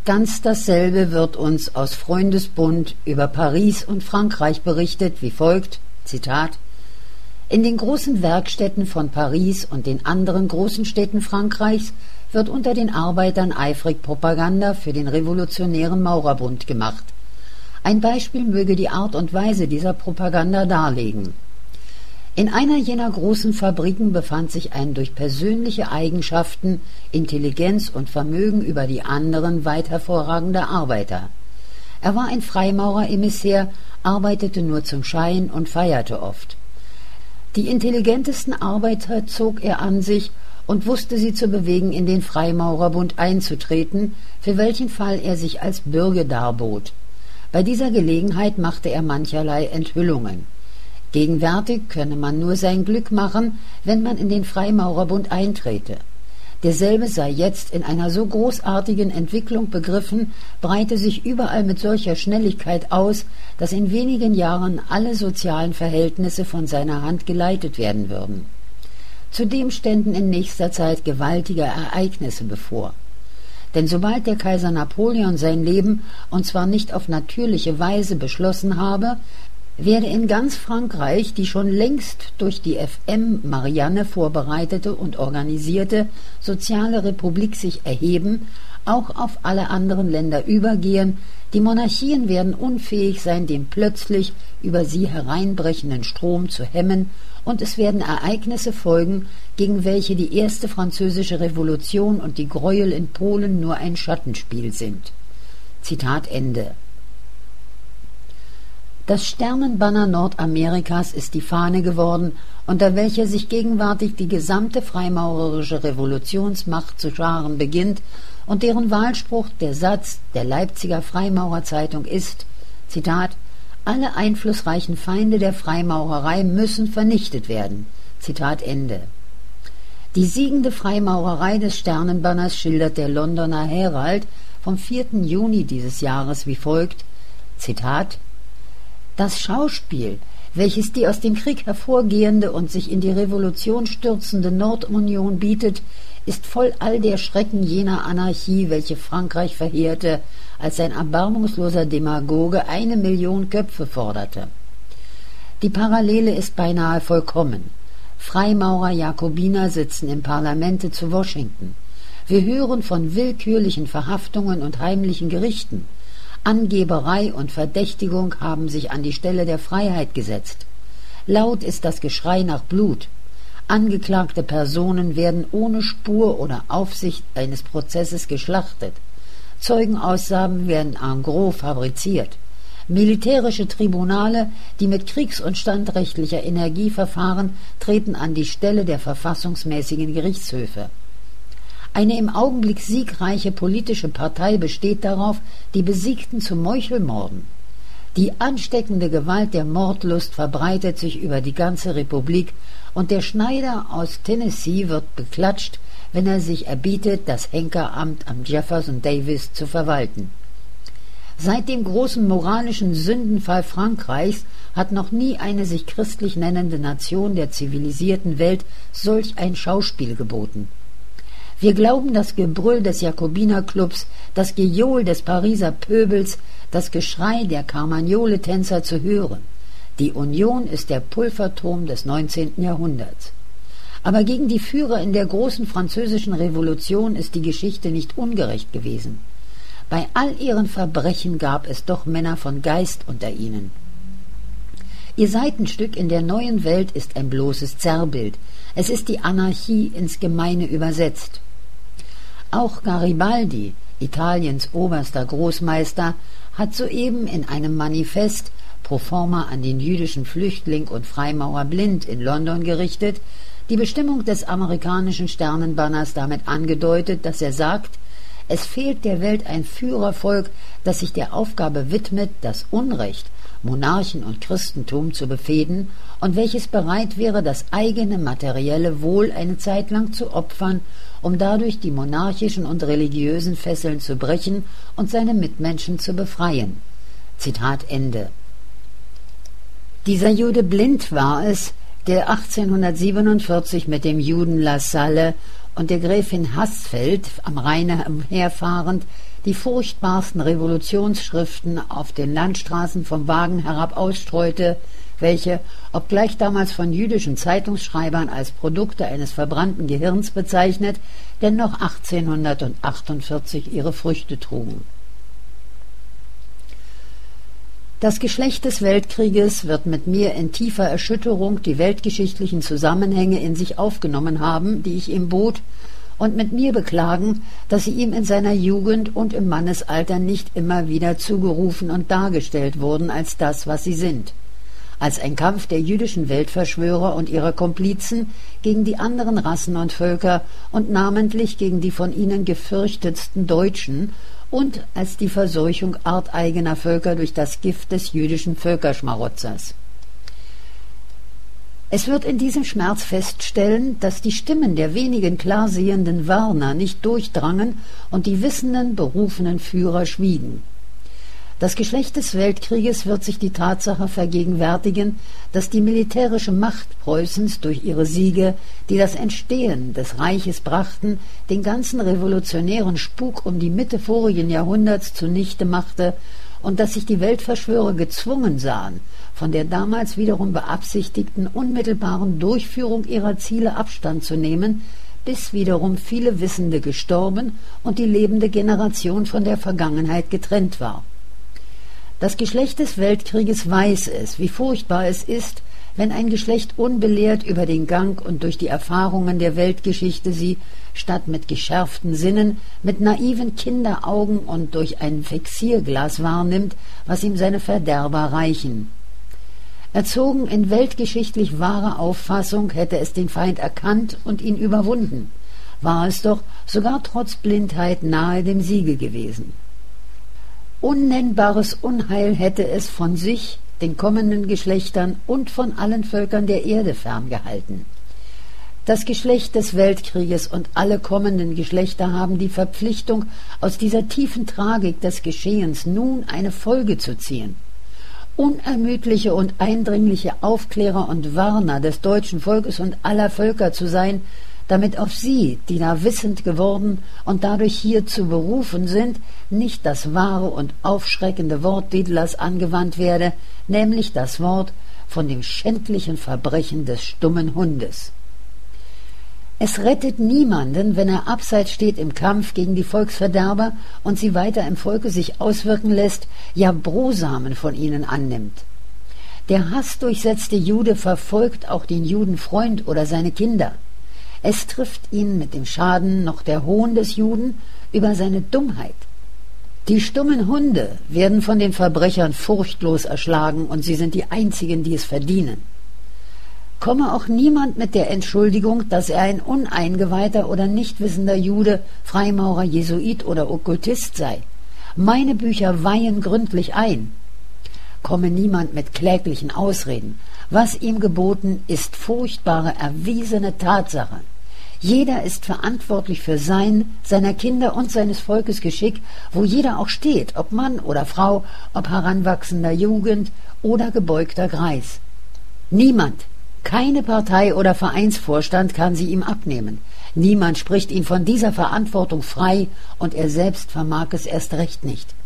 Ganz dasselbe wird uns aus Freundesbund über Paris und Frankreich berichtet, wie folgt, Zitat: In den großen Werkstätten von Paris und den anderen großen Städten Frankreichs wird unter den Arbeitern eifrig Propaganda für den revolutionären Maurerbund gemacht. Ein Beispiel möge die Art und Weise dieser Propaganda darlegen. In einer jener großen Fabriken befand sich ein durch persönliche Eigenschaften, Intelligenz und Vermögen über die anderen weit hervorragender Arbeiter. Er war ein Freimaurer-Emissär, arbeitete nur zum Schein und feierte oft. Die intelligentesten Arbeiter zog er an sich und wusste sie zu bewegen, in den Freimaurerbund einzutreten, für welchen Fall er sich als Bürge darbot. Bei dieser Gelegenheit machte er mancherlei Enthüllungen. Gegenwärtig könne man nur sein Glück machen, wenn man in den Freimaurerbund eintrete. Derselbe sei jetzt in einer so großartigen Entwicklung begriffen, breite sich überall mit solcher Schnelligkeit aus, dass in wenigen Jahren alle sozialen Verhältnisse von seiner Hand geleitet werden würden. Zudem ständen in nächster Zeit gewaltige Ereignisse bevor. Denn sobald der Kaiser Napoleon sein Leben, und zwar nicht auf natürliche Weise, beschlossen habe, werde in ganz Frankreich die schon längst durch die FM Marianne vorbereitete und organisierte soziale Republik sich erheben, auch auf alle anderen Länder übergehen, die Monarchien werden unfähig sein, den plötzlich über sie hereinbrechenden Strom zu hemmen, und es werden Ereignisse folgen, gegen welche die erste französische Revolution und die Gräuel in Polen nur ein Schattenspiel sind. Zitat Ende. Das Sternenbanner Nordamerikas ist die Fahne geworden, unter welcher sich gegenwärtig die gesamte freimaurerische Revolutionsmacht zu scharen beginnt und deren Wahlspruch der Satz der Leipziger Freimaurerzeitung ist, Zitat: Alle einflussreichen Feinde der Freimaurerei müssen vernichtet werden. Zitat Ende. Die siegende Freimaurerei des Sternenbanners schildert der Londoner Herald vom 4. Juni dieses Jahres wie folgt, Zitat: Das Schauspiel, welches die aus dem Krieg hervorgehende und sich in die Revolution stürzende Nordunion bietet, ist voll all der Schrecken jener Anarchie, welche Frankreich verheerte, als ein erbarmungsloser Demagoge 1 Million Köpfe forderte. Die Parallele ist beinahe vollkommen. Freimaurer Jakobiner sitzen im Parlamente zu Washington. Wir hören von willkürlichen Verhaftungen und heimlichen Gerichten. Angeberei und Verdächtigung haben sich an die Stelle der Freiheit gesetzt. Laut ist das Geschrei nach Blut. Angeklagte Personen werden ohne Spur oder Aufsicht eines Prozesses geschlachtet. Zeugenaussagen werden en gros fabriziert. Militärische Tribunale, die mit kriegs- und standrechtlicher Energie verfahren, treten an die Stelle der verfassungsmäßigen Gerichtshöfe. Eine im Augenblick siegreiche politische Partei besteht darauf, die Besiegten zu meuchelmorden. Die ansteckende Gewalt der Mordlust verbreitet sich über die ganze Republik, und der Schneider aus Tennessee wird beklatscht, wenn er sich erbietet, das Henkeramt am Jefferson Davis zu verwalten. Seit dem großen moralischen Sündenfall Frankreichs hat noch nie eine sich christlich nennende Nation der zivilisierten Welt solch ein Schauspiel geboten. Wir glauben das Gebrüll des Jakobinerclubs, das Gejohl des Pariser Pöbels, das Geschrei der Carmagnole-Tänzer zu hören. Die Union ist der Pulverturm des 19. Jahrhunderts. Aber gegen die Führer in der großen französischen Revolution ist die Geschichte nicht ungerecht gewesen. Bei all ihren Verbrechen gab es doch Männer von Geist unter ihnen. Ihr Seitenstück in der neuen Welt ist ein bloßes Zerrbild. Es ist die Anarchie ins Gemeine übersetzt. Auch Garibaldi, Italiens oberster Großmeister, hat soeben in einem Manifest pro forma an den jüdischen Flüchtling und Freimaurer Blind in London gerichtet, die Bestimmung des amerikanischen Sternenbanners damit angedeutet, dass er sagt, es fehlt der Welt ein Führervolk, das sich der Aufgabe widmet, das Unrecht, Monarchen und Christentum zu befehden und welches bereit wäre, das eigene materielle Wohl eine Zeit lang zu opfern, um dadurch die monarchischen und religiösen Fesseln zu brechen und seine Mitmenschen zu befreien. Zitat Ende. Dieser Jude Blind war es, der 1847 mit dem Juden Lassalle und der Gräfin Haßfeld am Rheine umherfahrend die furchtbarsten Revolutionsschriften auf den Landstraßen vom Wagen herab ausstreute, welche, obgleich damals von jüdischen Zeitungsschreibern als Produkte eines verbrannten Gehirns bezeichnet, dennoch 1848 ihre Früchte trugen. Das Geschlecht des Weltkrieges wird mit mir in tiefer Erschütterung die weltgeschichtlichen Zusammenhänge in sich aufgenommen haben, die ich ihm bot, und mit mir beklagen, dass sie ihm in seiner Jugend und im Mannesalter nicht immer wieder zugerufen und dargestellt wurden als das, was sie sind, als ein Kampf der jüdischen Weltverschwörer und ihrer Komplizen gegen die anderen Rassen und Völker und namentlich gegen die von ihnen gefürchtetsten Deutschen und als die Verseuchung arteigener Völker durch das Gift des jüdischen Völkerschmarotzers. Es wird in diesem Schmerz feststellen, dass die Stimmen der wenigen klarsehenden Warner nicht durchdrangen und die wissenden, berufenen Führer schwiegen. Das Geschlecht des Weltkrieges wird sich die Tatsache vergegenwärtigen, dass die militärische Macht Preußens durch ihre Siege, die das Entstehen des Reiches brachten, den ganzen revolutionären Spuk um die Mitte vorigen Jahrhunderts zunichte machte und dass sich die Weltverschwörer gezwungen sahen, von der damals wiederum beabsichtigten unmittelbaren Durchführung ihrer Ziele Abstand zu nehmen, bis wiederum viele Wissende gestorben und die lebende Generation von der Vergangenheit getrennt war. Das Geschlecht des Weltkrieges weiß es, wie furchtbar es ist, wenn ein Geschlecht unbelehrt über den Gang und durch die Erfahrungen der Weltgeschichte sie, statt mit geschärften Sinnen, mit naiven Kinderaugen und durch ein Fixierglas wahrnimmt, was ihm seine Verderber reichen. Erzogen in weltgeschichtlich wahrer Auffassung hätte es den Feind erkannt und ihn überwunden, war es doch sogar trotz Blindheit nahe dem Siege gewesen. Unnennbares Unheil hätte es von sich, den kommenden Geschlechtern und von allen Völkern der Erde ferngehalten. Das Geschlecht des Weltkrieges und alle kommenden Geschlechter haben die Verpflichtung, aus dieser tiefen Tragik des Geschehens nun eine Folge zu ziehen. Unermüdliche und eindringliche Aufklärer und Warner des deutschen Volkes und aller Völker zu sein, damit auf sie, die da wissend geworden und dadurch hierzu berufen sind, nicht das wahre und aufschreckende Wort Hitlers angewandt werde, nämlich das Wort von dem schändlichen Verbrechen des stummen Hundes. Es rettet niemanden, wenn er abseits steht im Kampf gegen die Volksverderber und sie weiter im Volke sich auswirken lässt, ja Brosamen von ihnen annimmt. Der hassdurchsetzte Jude verfolgt auch den Judenfreund oder seine Kinder. Es trifft ihn mit dem Schaden noch der Hohn des Juden über seine Dummheit. Die stummen Hunde werden von den Verbrechern furchtlos erschlagen und sie sind die einzigen, die es verdienen. Komme auch niemand mit der Entschuldigung, dass er ein uneingeweihter oder nichtwissender Jude, Freimaurer, Jesuit oder Okkultist sei. Meine Bücher weihen gründlich ein. Komme niemand mit kläglichen Ausreden. Was ihm geboten, ist furchtbare, erwiesene Tatsache. Jeder ist verantwortlich für seiner Kinder und seines Volkes Geschick, wo jeder auch steht, ob Mann oder Frau, ob heranwachsender Jugend oder gebeugter Greis. Niemand, keine Partei oder Vereinsvorstand kann sie ihm abnehmen. Niemand spricht ihn von dieser Verantwortung frei und er selbst vermag es erst recht nicht.